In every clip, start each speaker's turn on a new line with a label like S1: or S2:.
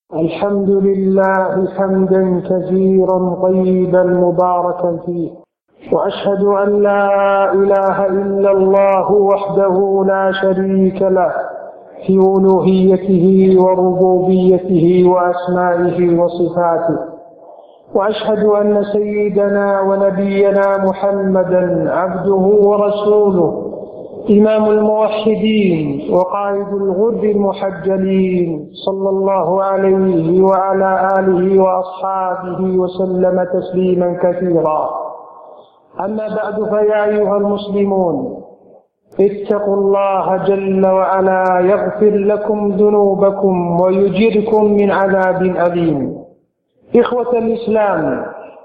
S1: الحمد لله حمدا كثيرا طيبا مباركا فيه، وأشهد أن لا إله إلا الله وحده لا شريك له في ألوهيته وربوبيته وأسمائه وصفاته، وأشهد أن سيدنا ونبينا محمدا عبده ورسوله إمام الموحدين وقائد الغر المحجلين، صلى الله عليه وعلى آله وأصحابه وسلم تسليما كثيرا. أما بعد، فيا أيها المسلمون، اتقوا الله جل وعلا يغفر لكم ذنوبكم ويجركم من عذاب أليم. إخوة الإسلام،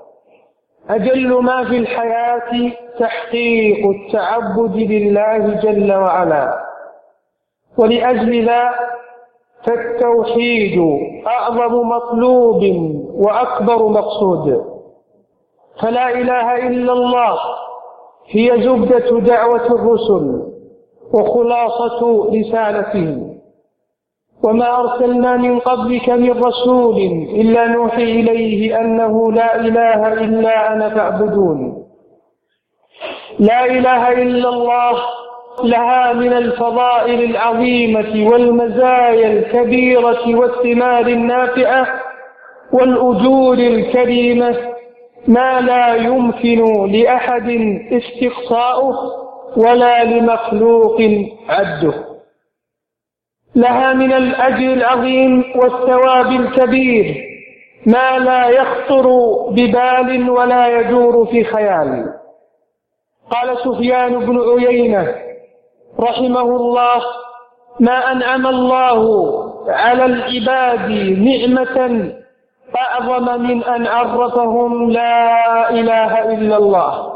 S1: أجل ما في الحياة تحقيق التعبد لله جل وعلا، ولأجل ذا فالتوحيد أعظم مطلوب وأكبر مقصود. فلا إله إلا الله هي زبدة دعوة الرسل وخلاصة رسالتهم، وما أرسلنا من قبلك من رسول إلا نوحي إليه أنه لا إله إلا أنا فاعبدون. لا إله إلا الله لها من الفضائل العظيمة والمزايا الكبيرة والثمار النافعة والأجور الكريمة ما لا يمكن لأحد استقصاؤه ولا لمخلوق عده. لها من الأجر العظيم والثواب الكبير ما لا يخطر ببال ولا يدور في خيال. قال سفيان بن عيينة رحمه الله: ما أنعم الله على العباد نعمة أعظم من أن عرفهم لا إله إلا الله.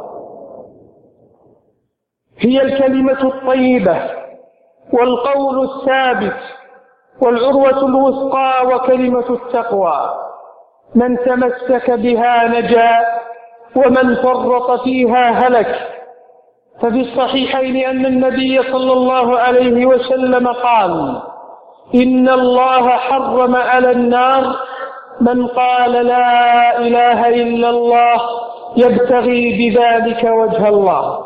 S1: هي الكلمة الطيبة والقول الثابت والعروة الوثقى وكلمة التقوى، من تمسك بها نجا ومن فرط فيها هلك. ففي الصحيحين أن النبي صلى الله عليه وسلم قال: إن الله حرم على النار من قال لا إله إلا الله يبتغي بذلك وجه الله.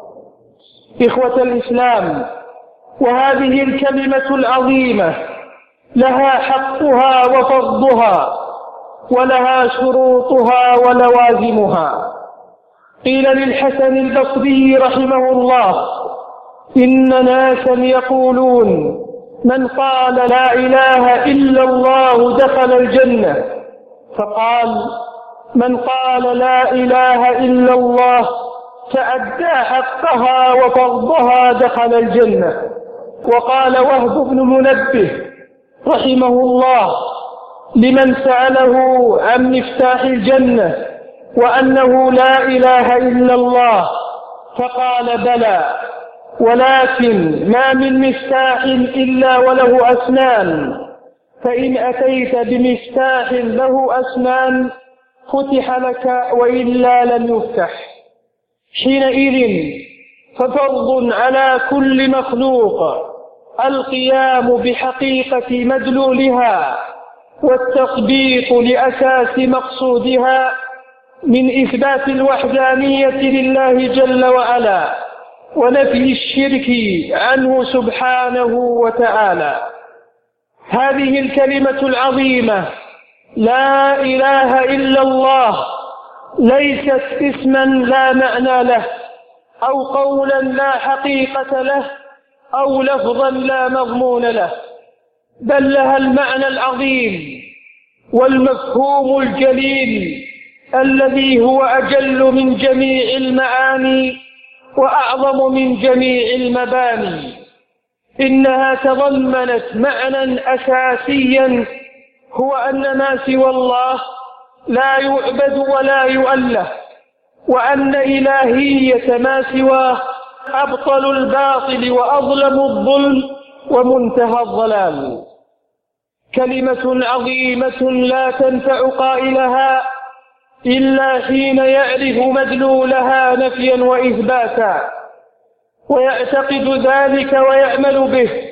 S1: إخوة الإسلام، وهذه الكلمة العظيمة لها حقها وفرضها، ولها شروطها ولوازمها. قيل للحسن البصري رحمه الله: إن ناسا يقولون من قال لا إله إلا الله دخل الجنة، فقال: من قال لا إله إلا الله فأدى حقها وفرضها دخل الجنة. وقال وهب بن منبه رحمه الله لمن سأله عن مفتاح الجنة وأنه لا إله إلا الله، فقال: بلى، ولكن ما من مفتاح إلا وله أسنان، فإن أتيت بمفتاح له أسنان فتح لك، وإلا لم يفتح. حينئذ ففرض على كل مخلوق القيام بحقيقة مدلولها والتطبيق لأساس مقصودها من إثبات الوحدانية لله جل وعلا ونفي الشرك عنه سبحانه وتعالى. هذه الكلمة العظيمة لا إله إلا الله ليست اسما لا معنى له، أو قولا لا حقيقة له، أو لفظا لا مضمون له، بل لها المعنى العظيم والمفهوم الجليل الذي هو أجل من جميع المعاني وأعظم من جميع المباني. إنها تضمنت معنى أساسيا، هو أن ما سوى الله لا يعبد ولا يؤله، وأن إلهية ما سواه أبطل الباطل وأظلم الظلم ومنتهى الضلال. كلمة عظيمة لا تنفع قائلها إلا حين يعرف مدلولها نفيا وإثباتا، ويعتقد ذلك ويعمل به،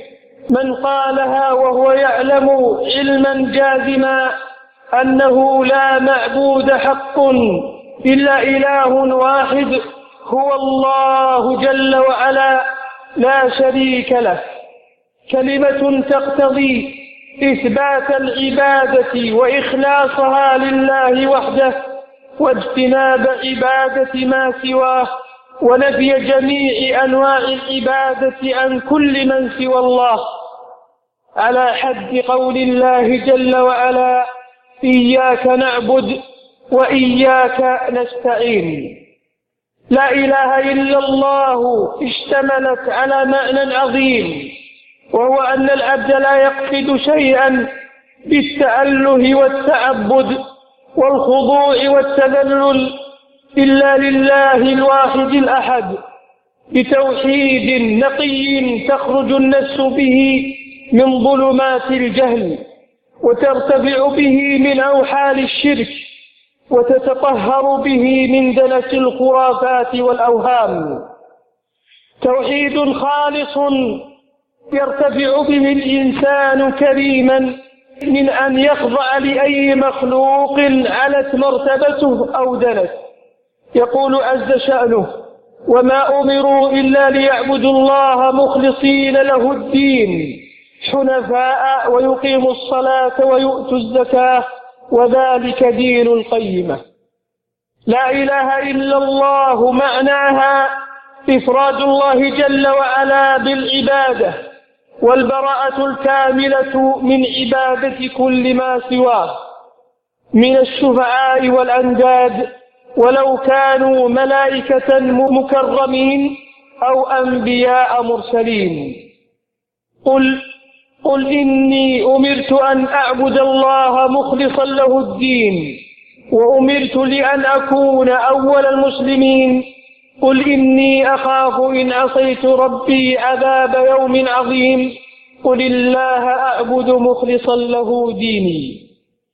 S1: من قالها وهو يعلم علما جازما أنه لا معبود حق إلا إله واحد هو الله جل وعلا لا شريك له، كلمة تقتضي إثبات العبادة وإخلاصها لله وحده، واجتناب عبادة ما سواه، ونفي جميع أنواع العبادة عن كل من سوى الله، على حد قول الله جل وعلا: إياك نعبد وإياك نستعين. لا إله إلا الله اشتملت على معنى عظيم، وهو أن العبد لا يقصد شيئا بالتأله والتعبد والخضوع والتذلل إلا لله الواحد الأحد، بتوحيد نقي تخرج النفس به من ظلمات الجهل، وترتفع به من أوحال الشرك، وتتطهر به من دنس الخرافات والأوهام. توحيد خالص يرتفع به الإنسان كريما من أن يخضع لأي مخلوق علت مرتبته أو دنس. يقول عز شأنه: وما أمروا إلا ليعبدوا الله مخلصين له الدين حنفاء ويقيموا الصلاة ويؤتوا الزكاة وذلك دين القيمة. لا إله إلا الله معناها إفراد الله جل وعلا بالعبادة، والبراءة الكاملة من عبادة كل ما سواه من الشفعاء والأنداد، ولو كانوا ملائكة مكرمين أو أنبياء مرسلين. قل إني أمرت أن أعبد الله مخلصا له الدين، وأمرت لأن أكون أول المسلمين. قل إني أخاف إن عصيت ربي عذاب يوم عظيم. قل الله أعبد مخلصا له ديني.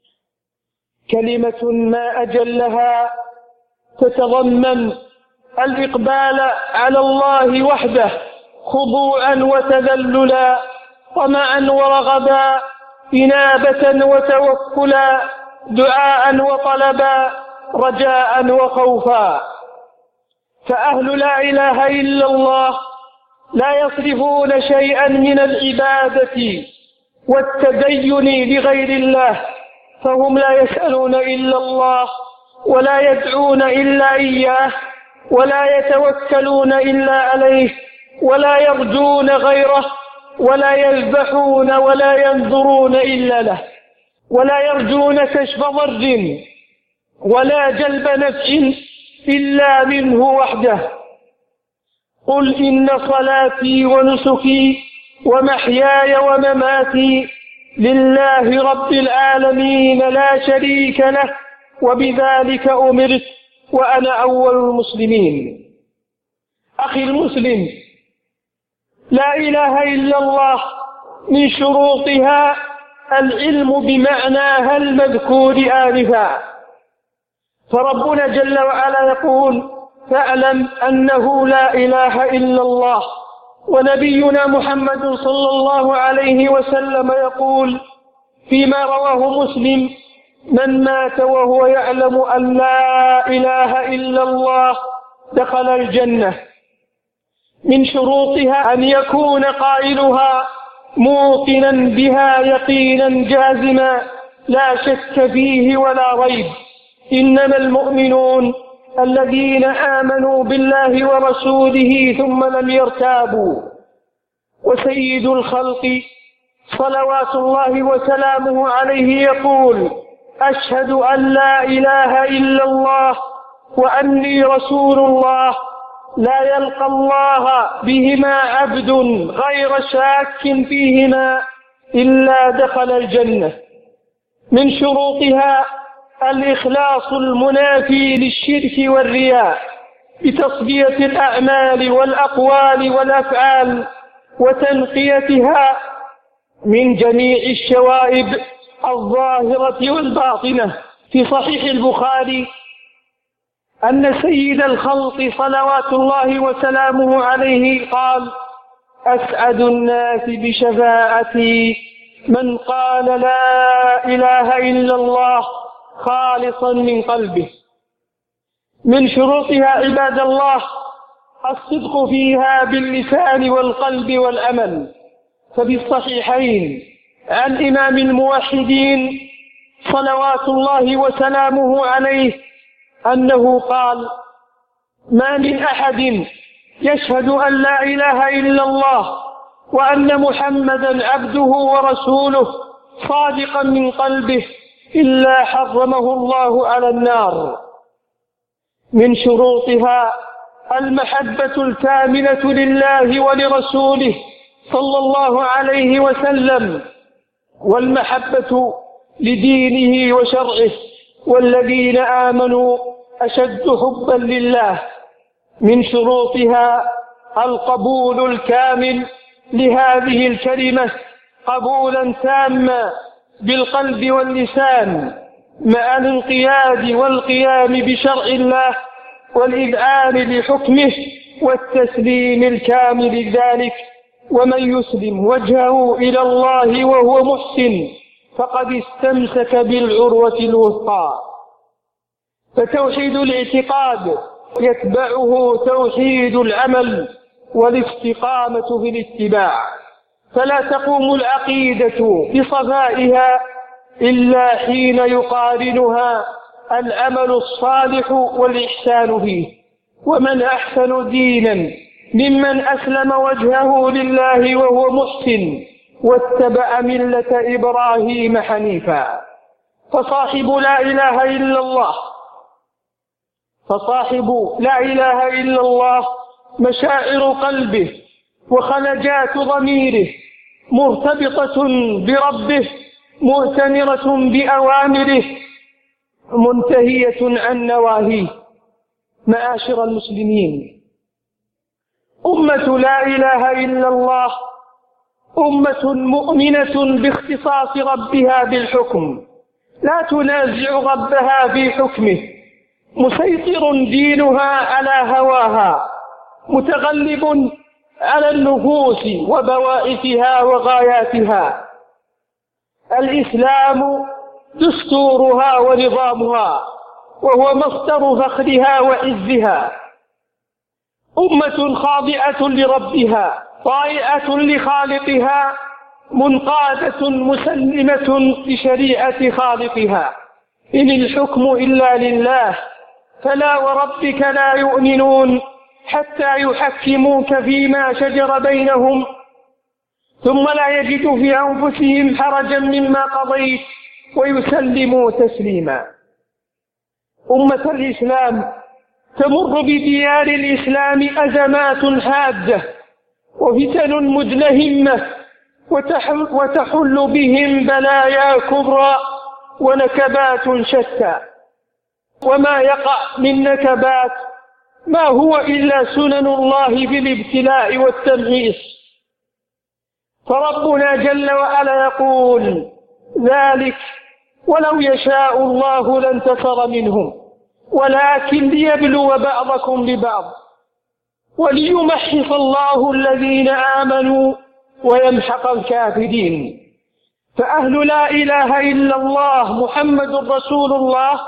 S1: كلمة ما أجلها تتضمن الإقبال على الله وحده خضوعا وتذللا، طمعا ورغبا، إنابة وتوكلا، دعاء وطلبا، رجاء وخوفا. فأهل لا إله إلا الله لا يصرفون شيئا من العبادة والتدين لغير الله، فهم لا يسألون إلا الله، ولا يدعون إلا إياه، ولا يتوكلون إلا عليه، ولا يرجون غيره، ولا يذبحون ولا ينظرون إلا له، ولا يرجون كشف ضر ولا جلب نفع إلا منه وحده. قل إن صلاتي ونسكي ومحياي ومماتي لله رب العالمين لا شريك له، وبذلك أمرت وأنا أول المسلمين. أخي المسلم، لا إله إلا الله من شروطها العلم بمعناها المذكور آنفا، فربنا جل وعلا يقول: فاعلم أنه لا إله إلا الله. ونبينا محمد صلى الله عليه وسلم يقول فيما رواه مسلم: من مات وهو يعلم أن لا إله إلا الله دخل الجنة. من شروطها أن يكون قائلها موقنا بها يقينا جازما لا شك فيه ولا ريب. إنما المؤمنون الذين آمنوا بالله ورسوله ثم لم يرتابوا. وسيد الخلق صلوات الله وسلامه عليه يقول: أشهد أن لا إله إلا الله وأني رسول الله. لا يلقى الله بهما عبد غير شاك فيهما إلا دخل الجنة. من شروطها الإخلاص المنافي للشرك والرياء، بتصفية الأعمال والأقوال والأفعال وتنقيتها من جميع الشوائب الظاهرة والباطنة. في صحيح البخاري أن سيد الخلق صلوات الله وسلامه عليه قال: أسعد الناس بشفاعتي من قال لا إله إلا الله خالصا من قلبه. من شروطها عباد الله الصدق فيها باللسان والقلب والأمل. ففي الصحيحين عن إمام الموحدين صلوات الله وسلامه عليه أنه قال: ما من أحد يشهد أن لا إله إلا الله وأن محمدا عبده ورسوله صادقا من قلبه إلا حرمه الله على النار. من شروطها المحبة الكاملة لله ولرسوله صلى الله عليه وسلم، والمحبة لدينه وشرعه، والذين آمنوا أشد حبا لله. من شروطها القبول الكامل لهذه الكلمة قبولا تاما بالقلب واللسان، مع الانقياد والقيام بشرع الله والإذعان لحكمه والتسليم الكامل لذلك. ومن يسلم وجهه إلى الله وهو محسن فقد استمسك بالعروة الوثقى. فتوحيد الاعتقاد يتبعه توحيد العمل والاستقامة في الاتباع، فلا تقوم العقيدة بصفائها إلا حين يقارنها العمل الصالح والإحسان فيه. ومن أحسن دينا ممن أسلم وجهه لله وهو محسن واتبع ملة إبراهيم حنيفا. فصاحب لا إله إلا الله مشاعر قلبه وخلجات ضميره مرتبطة بربه مؤتمرة بأوامره منتهية عن نواهيه. معاشر المسلمين، أمة لا إله إلا الله أمة مؤمنة باختصاص ربها بالحكم، لا تنازع ربها في حكمه، مسيطر دينها على هواها، متغلب على النفوس وبوائثها وغاياتها. الإسلام دستورها ونظامها، وهو مصدر فخرها وعزها. أمة خاضعة لربها، طائعة لخالقها، منقادة مسلمة لشريعة خالقها. إن الحكم إلا لله، فلا وربك لا يؤمنون حتى يحكموك فيما شجر بينهم ثم لا يجدوا في أنفسهم حرجا مما قضيت ويسلموا تسليما. أمة الإسلام تمر بديار الإسلام أزمات حادة وفتن مدلهمة، وتحل بهم بلايا كبرى ونكبات شتى. وما يقع من نكبات ما هو إلا سنن الله في الابتلاء والتمحيص. فربنا جل وعلا يقول: ذلك ولو يشاء الله لانتصر منهم ولكن ليبلو بعضكم ببعض وليمحص الله الذين آمنوا ويمحق الكافرين. فأهل لا إله إلا الله محمد رسول الله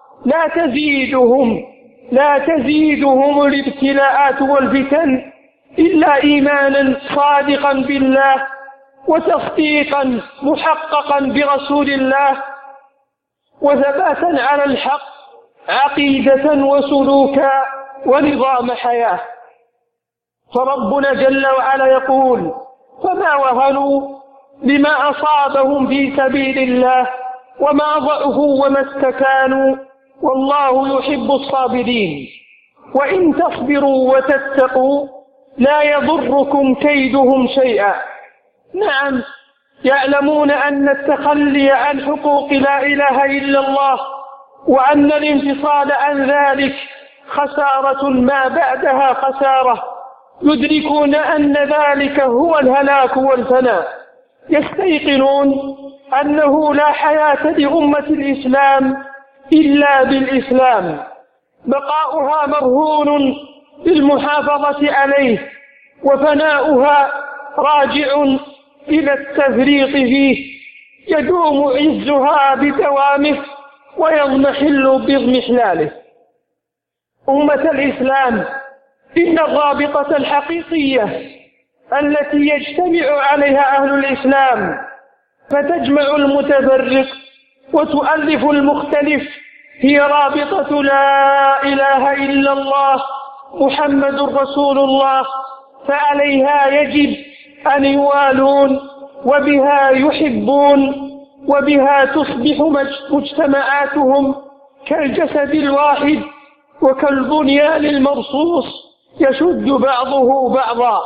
S1: لا تزيدهم الابتلاءات والفتن إلا إيمانا صادقا بالله وتصديقا محققا برسول الله وثباتا على الحق عقيدة وسلوكا ونظام حياة. فربنا جل وعلا يقول: فما وهنوا لما أصابهم في سبيل الله وما ضعفوا وما استكانوا والله يحب الصابرين. وإن تصبروا وتتقوا لا يضركم كيدهم شيئا. نعم، يعلمون أن التخلي عن حقوق لا إله إلا الله وأن الانفصال عن ذلك خسارة ما بعدها خسارة، يدركون أن ذلك هو الهلاك والفناء. يستيقنون أنه لا حياة لأمة الإسلام إلا بالإسلام، بقاؤها مرهون بالمحافظة عليه وفناؤها راجع إلى التفريط فيه، يدوم عزها بدوامه ويضمحل باضمحلاله. أمة الإسلام، إن الرابطة الحقيقية التي يجتمع عليها أهل الإسلام فتجمع المتفرق وتؤلف المختلف هي رابطة لا إله إلا الله محمد رسول الله، فعليها يجب أن يوالون وبها يحبون، وبها تصبح مجتمعاتهم كالجسد الواحد وكالبنيان المرصوص يشد بعضه بعضا.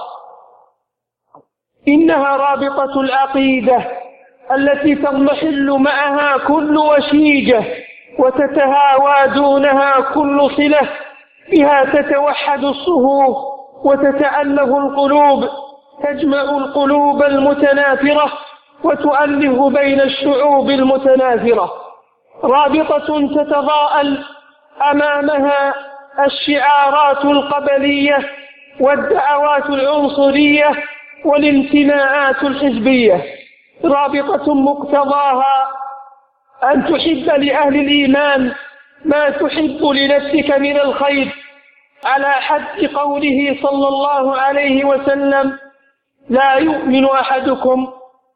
S1: إنها رابطة العقيدة التي تضمحل معها كل وشيجة وتتهاوى دونها كل صلة، بها تتوحد الصفوف وتتألف القلوب، تجمع القلوب المتنافرة وتؤلف بين الشعوب المتنافرة. رابطة تتضاءل أمامها الشعارات القبلية والدعوات العنصرية والانتماءات الحزبية. رابطة مقتضاها أن تحب لأهل الإيمان ما تحب لنفسك من الخير، على حد قوله صلى الله عليه وسلم: لا يؤمن أحدكم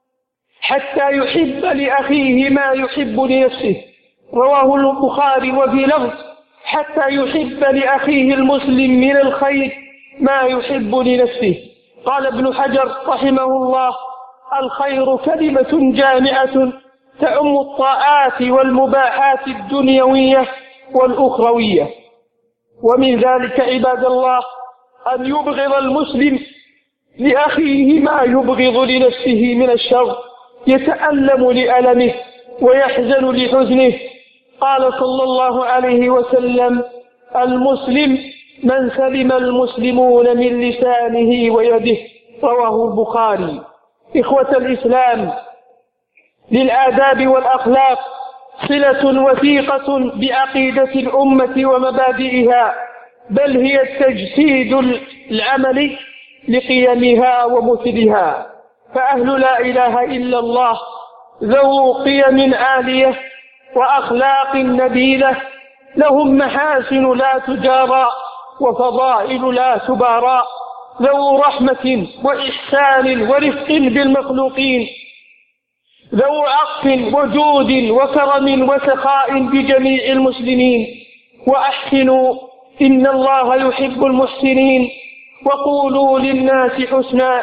S1: حتى يحب لأخيه ما يحب لنفسه، رواه البخاري. وفي لفظ: حتى يحب لأخيه المسلم من الخير ما يحب لنفسه. قال ابن حجر رحمه الله: الخير كلمة جامعة تعم الطاعات والمباحات الدنيوية والأخروية. ومن ذلك عباد الله أن يبغض المسلم لأخيه ما يبغض لنفسه من الشر، يتألم لألمه ويحزن لحزنه. قال صلى الله عليه وسلم: المسلم من سلم المسلمون من لسانه ويده، رواه البخاري. إخوة الإسلام، للآداب والأخلاق صلة وثيقة بعقيدة الأمة ومبادئها، بل هي التجسيد العملي لقيمها ومثلها. فأهل لا إله إلا الله ذو قيم عالية وأخلاق نبيلة، لهم محاسن لا تجارى وفضائل لا تبارى، ذو رحمة وإحسان ورفق بالمخلوقين، ذو عطف وجود وكرم وسخاء بجميع المسلمين. وأحسنوا إن الله يحب المحسنين، وقولوا للناس حسنا.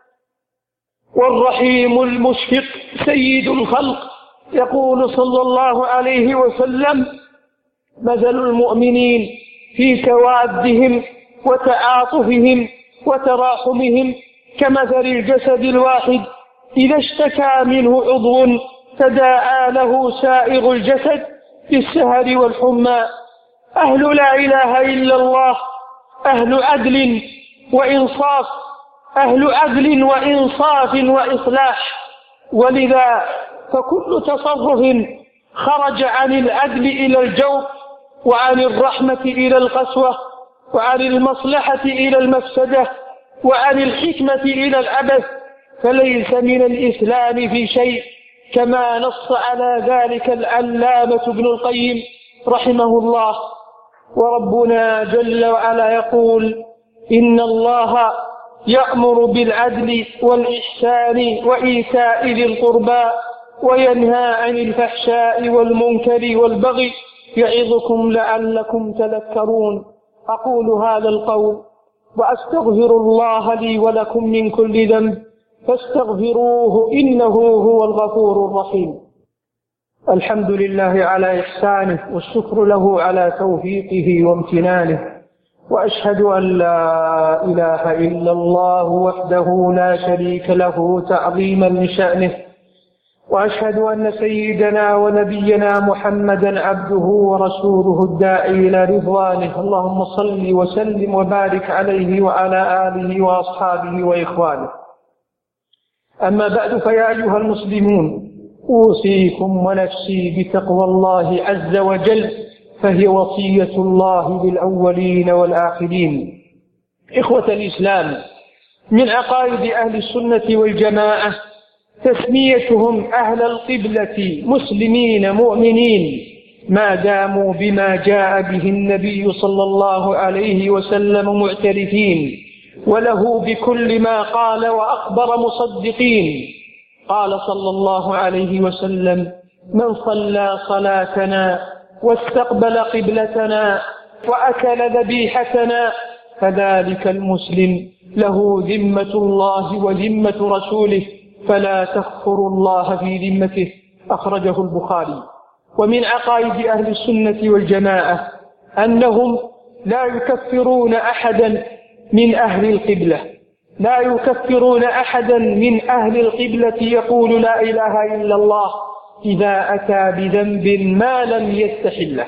S1: والرحيم المشفق سيد الخلق يقول صلى الله عليه وسلم: مثل المؤمنين في توادهم وتعاطفهم وتراحمهم كمثل الجسد الواحد إذا اشتكى منه عضو تداعى له سائر الجسد بالسهر والحمى. أهل لا إله إلا الله أهل عدل وإنصاف، أهل عدل وإنصاف وإصلاح، ولذا فكل تصرف خرج عن العدل إلى الجور، وعن الرحمة إلى القسوة، وعن المصلحة إلى المفسدة، وعن الحكمة إلى العبث، فليس من الإسلام في شيء، كما نص على ذلك العلامة ابن القيم رحمه الله. وربنا جل وعلا يقول: إن الله يأمر بالعدل والإحسان وإيتاء ذي القربى وينهى عن الفحشاء والمنكر والبغي يعظكم لعلكم تذكرون. أقول هذا القول وأستغفر الله لي ولكم من كل ذنب فاستغفروه إنه هو الغفور الرحيم. الحمد لله على إحسانه، والشكر له على توفيقه وامتنانه، وأشهد أن لا إله إلا الله وحده لا شريك له تعظيما لشأنه، وأشهد أن سيدنا ونبينا محمدا عبده ورسوله الداعي إلى رضوانه. اللهم صل وسلم وبارك عليه وعلى آله وأصحابه وإخوانه. أما بعد، فيا أيها المسلمون، أوصيكم ونفسي بتقوى الله عز وجل، فهي وصية الله بالأولين والآخرين. إخوة الإسلام، من عقائد أهل السنة والجماعة تسميتهم أهل القبلة مسلمين مؤمنين ما داموا بما جاء به النبي صلى الله عليه وسلم معترفين وله بكل ما قال وأخبر مصدقين. قال صلى الله عليه وسلم: من صلى صلاتنا واستقبل قبلتنا وأكل ذبيحتنا فذلك المسلم له ذمة الله وذمة رسوله فلا تكفر الله في ذمته. أخرجه البخاري. ومن عقائد أهل السنة والجماعة أنهم لا يكفرون أحدا من أهل القبلة، لا يكفرون أحدا من أهل القبلة يقول لا إله إلا الله إذا أتى بذنب ما لم يستحله.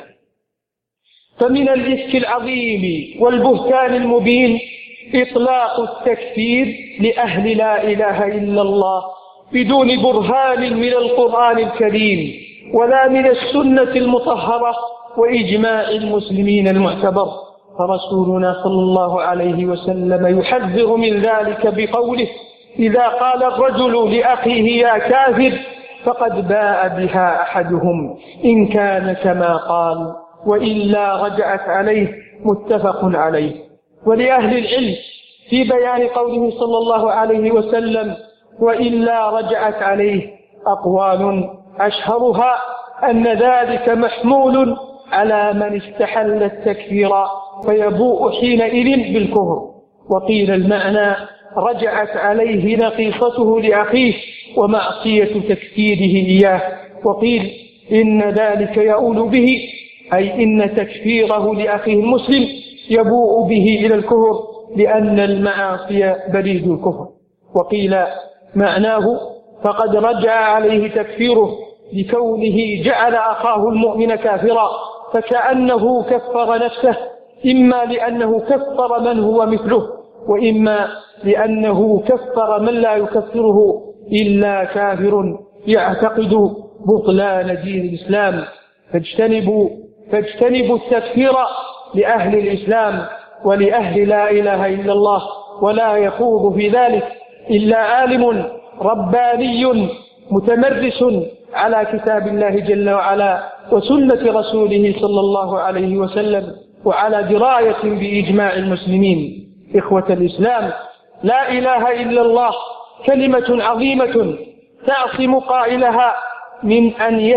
S1: فمن الإفك العظيم والبهتان المبين إطلاق التكفير لأهل لا إله إلا الله بدون برهان من القرآن الكريم ولا من السنة المطهرة وإجماع المسلمين المعتبر. فرسولنا صلى الله عليه وسلم يحذر من ذلك بقوله: إذا قال الرجل لأخيه يا كافر فقد باء بها أحدهم إن كان كما قال وإلا رجعت عليه. متفق عليه. ولأهل العلم في بيان قوله صلى الله عليه وسلم وإلا رجعت عليه أقوال أشهرها أن ذلك محمول على من استحل التكفير فيبوء حينئذ بالكفر. وقيل المعنى رجعت عليه نقيصته لأخيه ومعصية تكفيره إياه. وقيل إن ذلك يؤول به أي إن تكفيره لأخيه المسلم يبوء به إلى الكفر لأن المعاصي بريد الكفر. وقيل معناه فقد رجع عليه تكفيره لكونه جعل أخاه المؤمن كافرا فكأنه كفر نفسه، إما لأنه كفر من هو مثله وإما لأنه كفر من لا يكفره إلا كافر يعتقد بطلان دين الإسلام. فاجتنبوا التكفير لأهل الإسلام ولأهل لا إله إلا الله، ولا يخوض في ذلك إلا عالم رباني متمرس على كتاب الله جل وعلا وسنة رسوله صلى الله عليه وسلم وعلى دراية بإجماع المسلمين. إخوة الإسلام، لا إله إلا الله كلمة عظيمة تعصم قائلها من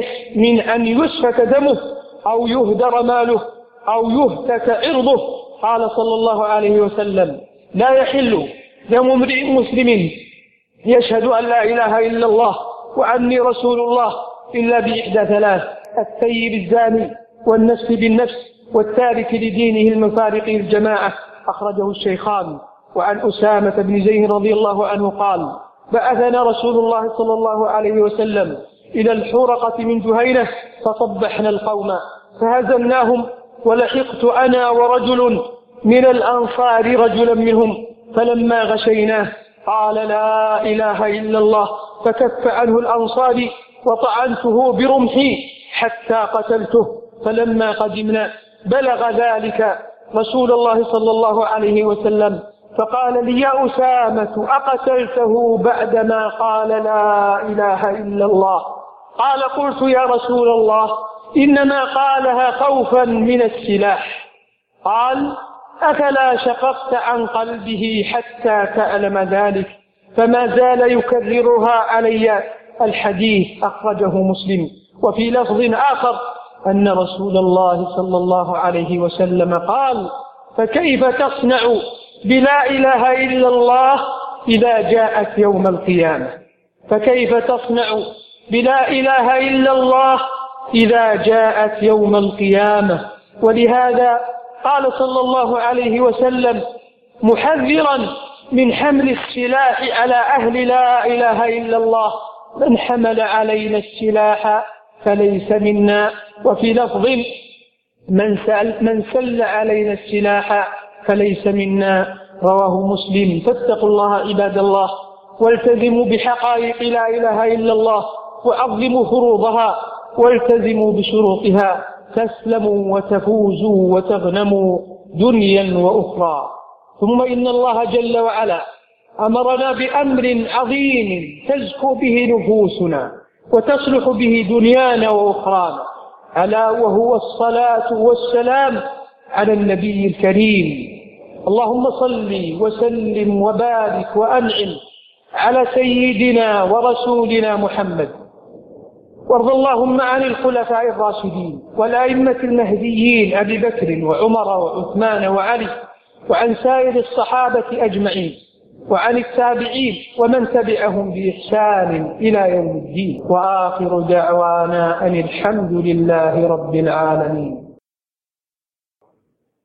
S1: أن يسفك دمه أو يهدر ماله أو يهتك عرضه. قال صلى الله عليه وسلم: لا يحل دم امرئ مسلم يشهد أن لا إله إلا الله وأني رسول الله إلا بإحدى ثلاث: الثيب الزاني والنفس بالنفس والتارك لدينه المفارق للجماعة. أخرجه الشيخان. وعن أسامة بن زيد رضي الله عنه قال: بعثنا رسول الله صلى الله عليه وسلم إلى الحورقة من جهينة فصبحنا القوم فهزمناهم، ولحقت أنا ورجل من الأنصار رجلا منهم فلما غشيناه قال لا إله إلا الله فكف عنه الأنصاري وطعنته برمحي حتى قتلته. فلما قدمنا بلغ ذلك رسول الله صلى الله عليه وسلم فقال لي: يا أسامة أقتلته بعدما قال لا إله إلا الله؟ قال: قلت يا رسول الله إنما قالها خوفا من السلاح. قال: أفلا شققت عن قلبه حتى تعلم ذلك؟ فما زال يكررها علي الحديث. أخرجه مسلم. وفي لفظ آخر أن رسول الله صلى الله عليه وسلم قال: فكيف تصنع بلا إله إلا الله إذا جاءت يوم القيامة؟ فكيف تصنع بلا إله إلا الله إذا جاءت يوم القيامة؟ ولهذا قال صلى الله عليه وسلم محذرا من حمل السلاح على أهل لا إله إلا الله: من حمل علينا السلاح فليس منا. وفي لفظ: من سل علينا السلاح فليس منا. رواه مسلم. فاتقوا الله عباد الله والتزموا بحقائق لا إله إلا الله وعظموا فروضها والتزموا بشروطها تسلموا وتفوزوا وتغنموا دنيا وأخرى. ثم إن الله جل وعلا أمرنا بأمر عظيم تزكو به نفوسنا وتصلح به دنيانا وأخرانا، ألا وهو الصلاة والسلام على النبي الكريم. اللهم صل وسلم وبارك وأنعم على سيدنا ورسولنا محمد، وارض اللهم عن الخلفاء الراشدين والأئمة المهديين أبي بكر وعمر وعثمان وعلي، وعن سائر الصحابة أجمعين، وعن التابعين ومن تبعهم بإحسان إلى يوم الدين. وآخر دعوانا أن الحمد لله رب العالمين.